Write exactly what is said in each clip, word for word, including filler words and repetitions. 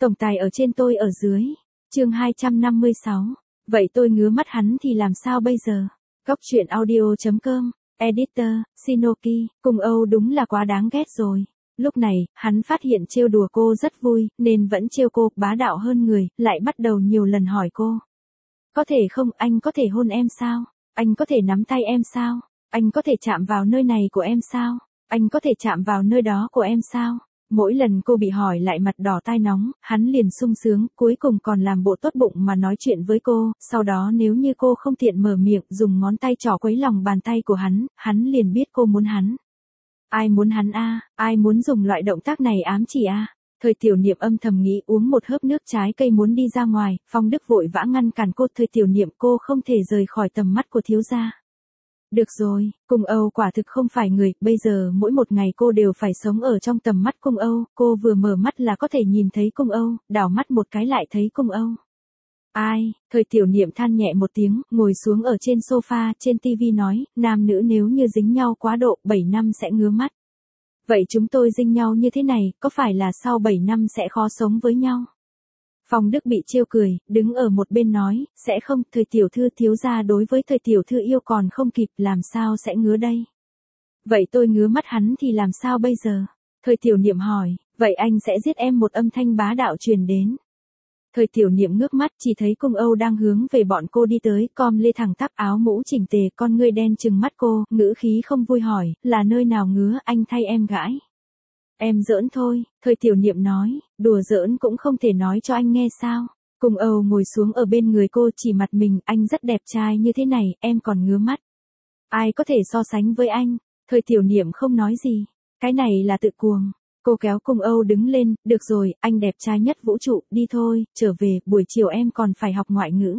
Tổng tài ở trên tôi ở dưới. Chương hai trăm năm mươi sáu. Vậy tôi ngứa mắt hắn thì làm sao bây giờ? Góc truyện audio chấm com. Editor, Shinoki, cùng Âu đúng là quá đáng ghét rồi. Lúc này, hắn phát hiện trêu đùa cô rất vui, nên vẫn trêu cô, bá đạo hơn người, lại bắt đầu nhiều lần hỏi cô. Có thể không, anh có thể hôn em sao? Anh có thể nắm tay em sao? Anh có thể chạm vào nơi này của em sao? Anh có thể chạm vào nơi đó của em sao? Mỗi lần cô bị hỏi lại mặt đỏ tai nóng, hắn liền sung sướng, cuối cùng còn làm bộ tốt bụng mà nói chuyện với cô, sau đó nếu như cô không tiện mở miệng, dùng ngón tay trỏ quấy lòng bàn tay của hắn, hắn liền biết cô muốn hắn. Ai muốn hắn a? Ai muốn dùng loại động tác này ám chỉ a? Thời Tiểu Niệm âm thầm nghĩ, uống một hớp nước trái cây muốn đi ra ngoài, Phong Đức vội vã ngăn cản cô. Thời Tiểu Niệm, cô không thể rời khỏi tầm mắt của thiếu gia. Được rồi, Cung Âu quả thực không phải người, bây giờ mỗi một ngày cô đều phải sống ở trong tầm mắt Cung Âu, cô vừa mở mắt là có thể nhìn thấy Cung Âu, đảo mắt một cái lại thấy Cung Âu. Ai? Thời Tiểu Niệm than nhẹ một tiếng, ngồi xuống ở trên sofa, trên tivi nói, nam nữ nếu như dính nhau quá độ, bảy năm sẽ ngứa mắt. Vậy chúng tôi dính nhau như thế này, có phải là sau bảy năm sẽ khó sống với nhau? Phong Đức bị trêu cười, đứng ở một bên nói, sẽ không, Thời tiểu thư thiếu gia đối với Thời tiểu thư yêu còn không kịp, làm sao sẽ ngứa đây? Vậy tôi ngứa mắt hắn thì làm sao bây giờ? Thời Tiểu Niệm hỏi, vậy anh sẽ giết em, một âm thanh bá đạo truyền đến. Thời Tiểu Niệm ngước mắt, chỉ thấy Cung Âu đang hướng về bọn cô đi tới, com lê thẳng tắp, áo mũ chỉnh tề, con ngươi đen trừng mắt cô, ngữ khí không vui hỏi, là nơi nào ngứa, anh thay em gãi. Em giỡn thôi, Thời Tiểu Niệm nói, đùa giỡn cũng không thể nói cho anh nghe sao. Cung Âu ngồi xuống ở bên người cô, chỉ mặt mình, anh rất đẹp trai như thế này, em còn ngứa mắt. Ai có thể so sánh với anh? Thời Tiểu Niệm không nói gì, cái này là tự cuồng. Cô kéo Cung Âu đứng lên, được rồi, anh đẹp trai nhất vũ trụ, đi thôi, trở về, buổi chiều em còn phải học ngoại ngữ.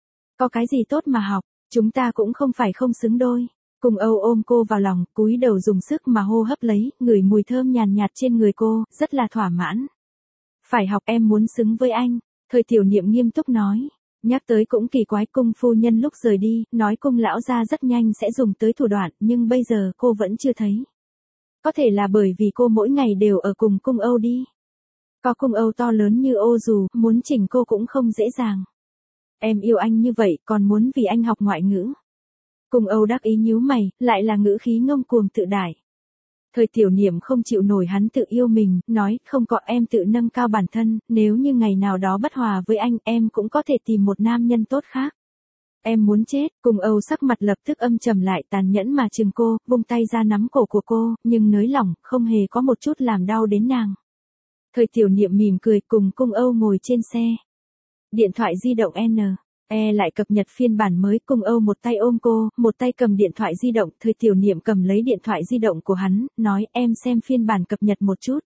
Có cái gì tốt mà học, chúng ta cũng không phải không xứng đôi. Cung Âu ôm cô vào lòng, cúi đầu dùng sức mà hô hấp lấy, ngửi mùi thơm nhàn nhạt trên người cô, rất là thỏa mãn. Phải học, em muốn xứng với anh. Thời Tiểu Niệm nghiêm túc nói. Nhắc tới cũng kỳ quái, Cung phu nhân lúc rời đi, nói Cung lão gia rất nhanh sẽ dùng tới thủ đoạn, nhưng bây giờ cô vẫn chưa thấy. Có thể là bởi vì cô mỗi ngày đều ở cùng Cung Âu đi. Có Cung Âu to lớn như ô dù, muốn chỉnh cô cũng không dễ dàng. Em yêu anh như vậy, còn muốn vì anh học ngoại ngữ. Cung Âu đắc ý nhíu mày, lại là ngữ khí ngông cuồng tự đại. Thời Tiểu Niệm không chịu nổi hắn tự yêu mình, nói, không có, em tự nâng cao bản thân, nếu như ngày nào đó bất hòa với anh, em cũng có thể tìm một nam nhân tốt khác. Em muốn chết. Cung Âu sắc mặt lập tức âm trầm lại, tàn nhẫn mà chừng cô, vung tay ra nắm cổ của cô, nhưng nới lỏng, không hề có một chút làm đau đến nàng. Thời Tiểu Niệm mỉm cười, cùng Cung Âu ngồi trên xe. Điện thoại di động N E lại cập nhật phiên bản mới. Cung Âu một tay ôm cô, một tay cầm điện thoại di động. Thời Tiểu Niệm cầm lấy điện thoại di động của hắn, nói, em xem phiên bản cập nhật một chút.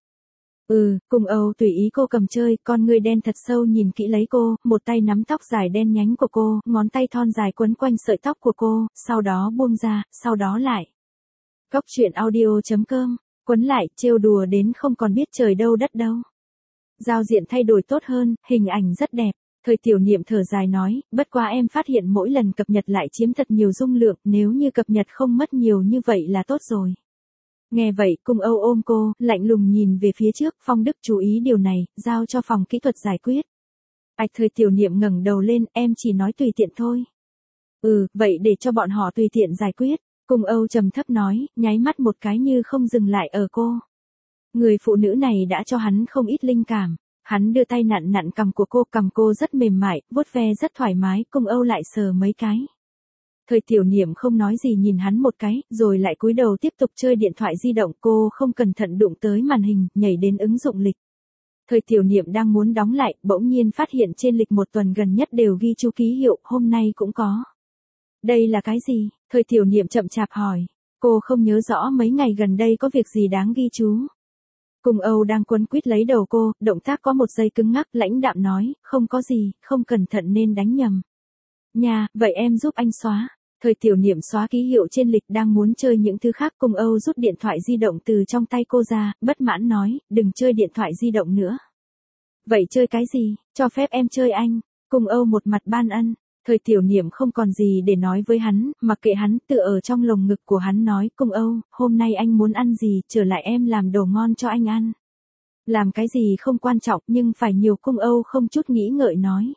Ừ, Cung Âu tùy ý cô cầm chơi, con ngươi đen thật sâu nhìn kỹ lấy cô, một tay nắm tóc dài đen nhánh của cô, ngón tay thon dài quấn quanh sợi tóc của cô, sau đó buông ra, sau đó lại. Góc truyện audio chấm com, quấn lại, trêu đùa đến không còn biết trời đâu đất đâu. Giao diện thay đổi tốt hơn, hình ảnh rất đẹp. Thời Tiểu Niệm thở dài nói, bất quá em phát hiện mỗi lần cập nhật lại chiếm thật nhiều dung lượng, nếu như cập nhật không mất nhiều như vậy là tốt rồi. Nghe vậy, Cung Âu ôm cô, lạnh lùng nhìn về phía trước, Phong Đức chú ý điều này, giao cho phòng kỹ thuật giải quyết. Ảch, Thời Tiểu Niệm ngẩng đầu lên, em chỉ nói tùy tiện thôi. Ừ, vậy để cho bọn họ tùy tiện giải quyết. Cung Âu trầm thấp nói, nháy mắt một cái như không dừng lại ở cô. Người phụ nữ này đã cho hắn không ít linh cảm. Hắn đưa tay nặn nặn cằm của cô, cằm cô rất mềm mại, vuốt ve rất thoải mái, Cung Âu lại sờ mấy cái. Thời Tiểu Niệm không nói gì nhìn hắn một cái, rồi lại cúi đầu tiếp tục chơi điện thoại di động, cô không cẩn thận đụng tới màn hình, nhảy đến ứng dụng lịch. Thời Tiểu Niệm đang muốn đóng lại, bỗng nhiên phát hiện trên lịch một tuần gần nhất đều ghi chú ký hiệu, hôm nay cũng có. Đây là cái gì? Thời Tiểu Niệm chậm chạp hỏi. Cô không nhớ rõ mấy ngày gần đây có việc gì đáng ghi chú. Cung Âu đang quấn quýt lấy đầu cô, động tác có một giây cứng ngắc, lãnh đạm nói, không có gì, không cẩn thận nên đánh nhầm. Nha, vậy em giúp anh xóa. Thời Tiểu Niệm xóa ký hiệu trên lịch, đang muốn chơi những thứ khác. Cung Âu rút điện thoại di động từ trong tay cô ra, bất mãn nói, đừng chơi điện thoại di động nữa. Vậy chơi cái gì? Cho phép em chơi anh. Cung Âu một mặt ban ân. Thời Tiểu Niệm không còn gì để nói với hắn, mặc kệ hắn, tựa ở trong lồng ngực của hắn nói, Cung Âu, hôm nay anh muốn ăn gì, trở lại em làm đồ ngon cho anh ăn. Làm cái gì không quan trọng nhưng phải nhiều, Cung Âu không chút nghĩ ngợi nói.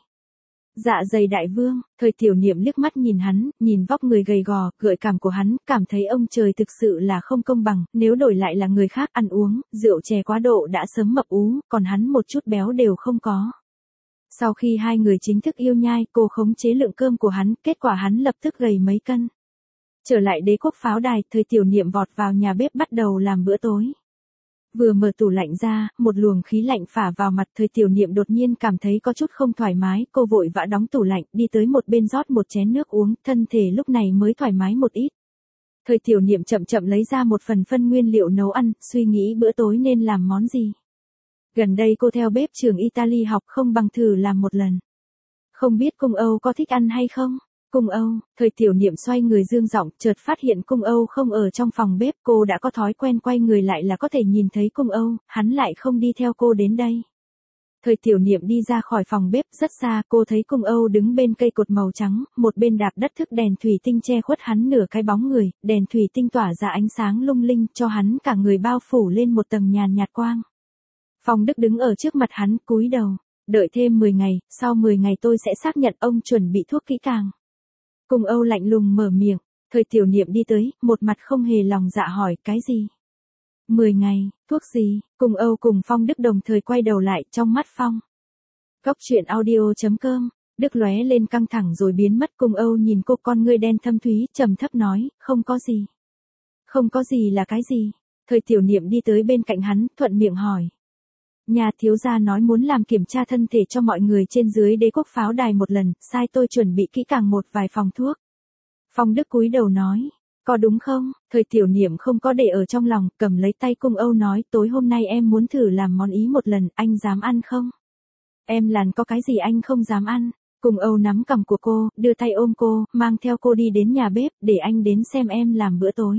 Dạ dày đại vương, Thời Tiểu Niệm liếc mắt nhìn hắn, nhìn vóc người gầy gò, gợi cảm của hắn, cảm thấy ông trời thực sự là không công bằng, nếu đổi lại là người khác ăn uống, rượu chè quá độ đã sớm mập ú, còn hắn một chút béo đều không có. Sau khi hai người chính thức yêu nhai, cô khống chế lượng cơm của hắn, kết quả hắn lập tức gầy mấy cân. Trở lại Đế Quốc pháo đài, Thời Tiểu Niệm vọt vào nhà bếp bắt đầu làm bữa tối. Vừa mở tủ lạnh ra, một luồng khí lạnh phả vào mặt, Thời Tiểu Niệm đột nhiên cảm thấy có chút không thoải mái, cô vội vã đóng tủ lạnh, đi tới một bên rót một chén nước uống, thân thể lúc này mới thoải mái một ít. Thời Tiểu Niệm chậm chậm lấy ra một phần phân nguyên liệu nấu ăn, suy nghĩ bữa tối nên làm món gì. Gần đây cô theo bếp trường Italy học, không bằng thử làm một lần. Không biết Cung Âu có thích ăn hay không? Cung Âu, Thời Tiểu Niệm xoay người dương giọng, chợt phát hiện Cung Âu không ở trong phòng bếp, cô đã có thói quen quay người lại là có thể nhìn thấy Cung Âu, hắn lại không đi theo cô đến đây. Thời Tiểu Niệm đi ra khỏi phòng bếp, rất xa, cô thấy Cung Âu đứng bên cây cột màu trắng, một bên đạp đất, thức đèn thủy tinh che khuất hắn nửa cái bóng người, đèn thủy tinh tỏa ra ánh sáng lung linh, cho hắn cả người bao phủ lên một tầng nhàn nhạt quang. Phong Đức đứng ở trước mặt hắn, cúi đầu, đợi thêm mười ngày, sau mười ngày tôi sẽ xác nhận ông chuẩn bị thuốc kỹ càng. Cung Âu lạnh lùng mở miệng, Thời Tiểu Niệm đi tới, một mặt không hề lòng dạ hỏi, cái gì? mười ngày, thuốc gì? Cung Âu cùng Phong Đức đồng thời quay đầu lại, trong mắt Phong. Góc truyện audio chấm com, Đức lóe lên căng thẳng rồi biến mất. Cung Âu nhìn cô, con ngươi đen thâm thúy, trầm thấp nói, không có gì. Không có gì là cái gì? Thời Tiểu Niệm đi tới bên cạnh hắn, thuận miệng hỏi. Nhà thiếu gia nói muốn làm kiểm tra thân thể cho mọi người trên dưới Đế Quốc pháo đài một lần, sai tôi chuẩn bị kỹ càng một vài phòng thuốc. Phong Đức cúi đầu nói, có đúng không? Thời Tiểu Niệm không có để ở trong lòng, cầm lấy tay Cung Âu nói, tối hôm nay em muốn thử làm món Ý một lần, anh dám ăn không? Em làm có cái gì anh không dám ăn? Cung Âu nắm cằm của cô, đưa tay ôm cô, mang theo cô đi đến nhà bếp, để anh đến xem em làm bữa tối.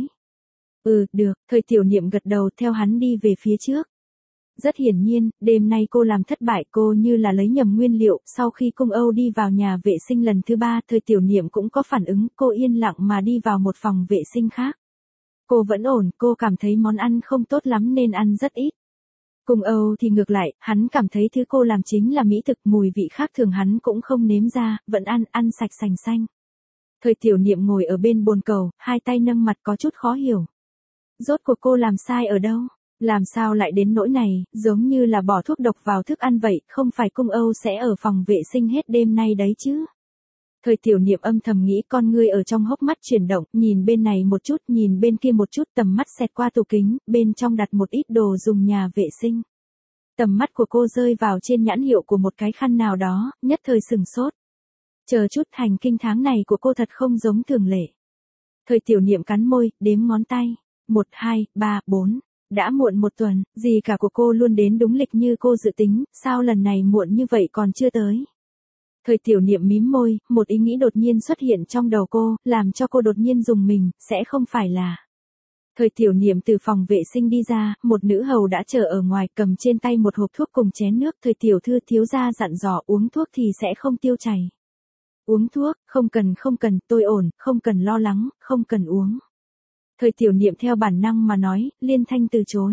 Ừ, được, Thời Tiểu Niệm gật đầu, theo hắn đi về phía trước. Rất hiển nhiên, đêm nay cô làm thất bại, cô như là lấy nhầm nguyên liệu, sau khi Cung Âu đi vào nhà vệ sinh lần thứ ba, Thời Tiểu Niệm cũng có phản ứng, cô yên lặng mà đi vào một phòng vệ sinh khác. Cô vẫn ổn, cô cảm thấy món ăn không tốt lắm nên ăn rất ít. Cung Âu thì ngược lại, hắn cảm thấy thứ cô làm chính là mỹ thực, mùi vị khác thường hắn cũng không nếm ra, vẫn ăn, ăn sạch sành xanh. Thời Tiểu Niệm ngồi ở bên bồn cầu, hai tay nâng mặt có chút khó hiểu. Rốt cuộc cô làm sai ở đâu? Làm sao lại đến nỗi này, giống như là bỏ thuốc độc vào thức ăn vậy, không phải Cung Âu sẽ ở phòng vệ sinh hết đêm nay đấy chứ. Thời Tiểu Niệm âm thầm nghĩ, con ngươi ở trong hốc mắt chuyển động, nhìn bên này một chút, nhìn bên kia một chút, tầm mắt xẹt qua tủ kính, bên trong đặt một ít đồ dùng nhà vệ sinh. Tầm mắt của cô rơi vào trên nhãn hiệu của một cái khăn nào đó, nhất thời sừng sốt. Chờ chút, hành kinh tháng này của cô thật không giống thường lệ. Thời Tiểu Niệm cắn môi, đếm ngón tay. Một, hai, ba, bốn. Đã muộn một tuần, gì cả của cô luôn đến đúng lịch như cô dự tính, sao lần này muộn như vậy còn chưa tới. Thời Tiểu Niệm mím môi, một ý nghĩ đột nhiên xuất hiện trong đầu cô, làm cho cô đột nhiên rùng mình, sẽ không phải là. Thời Tiểu Niệm từ phòng vệ sinh đi ra, một nữ hầu đã chờ ở ngoài, cầm trên tay một hộp thuốc cùng chén nước. Thời Tiểu thư thiếu gia dặn dò uống thuốc thì sẽ không tiêu chảy. Uống thuốc, không cần không cần, tôi ổn, không cần lo lắng, không cần uống. Thời Tiểu Niệm theo bản năng mà nói, liên thanh từ chối.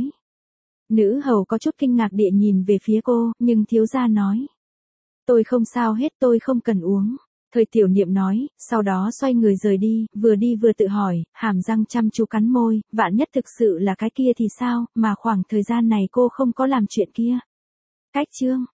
Nữ hầu có chút kinh ngạc địa nhìn về phía cô, nhưng thiếu gia nói. Tôi không sao hết, tôi không cần uống. Thời Tiểu Niệm nói, sau đó xoay người rời đi, vừa đi vừa tự hỏi, hàm răng chăm chú cắn môi, vạn nhất thực sự là cái kia thì sao, mà khoảng thời gian này cô không có làm chuyện kia. Cách chương.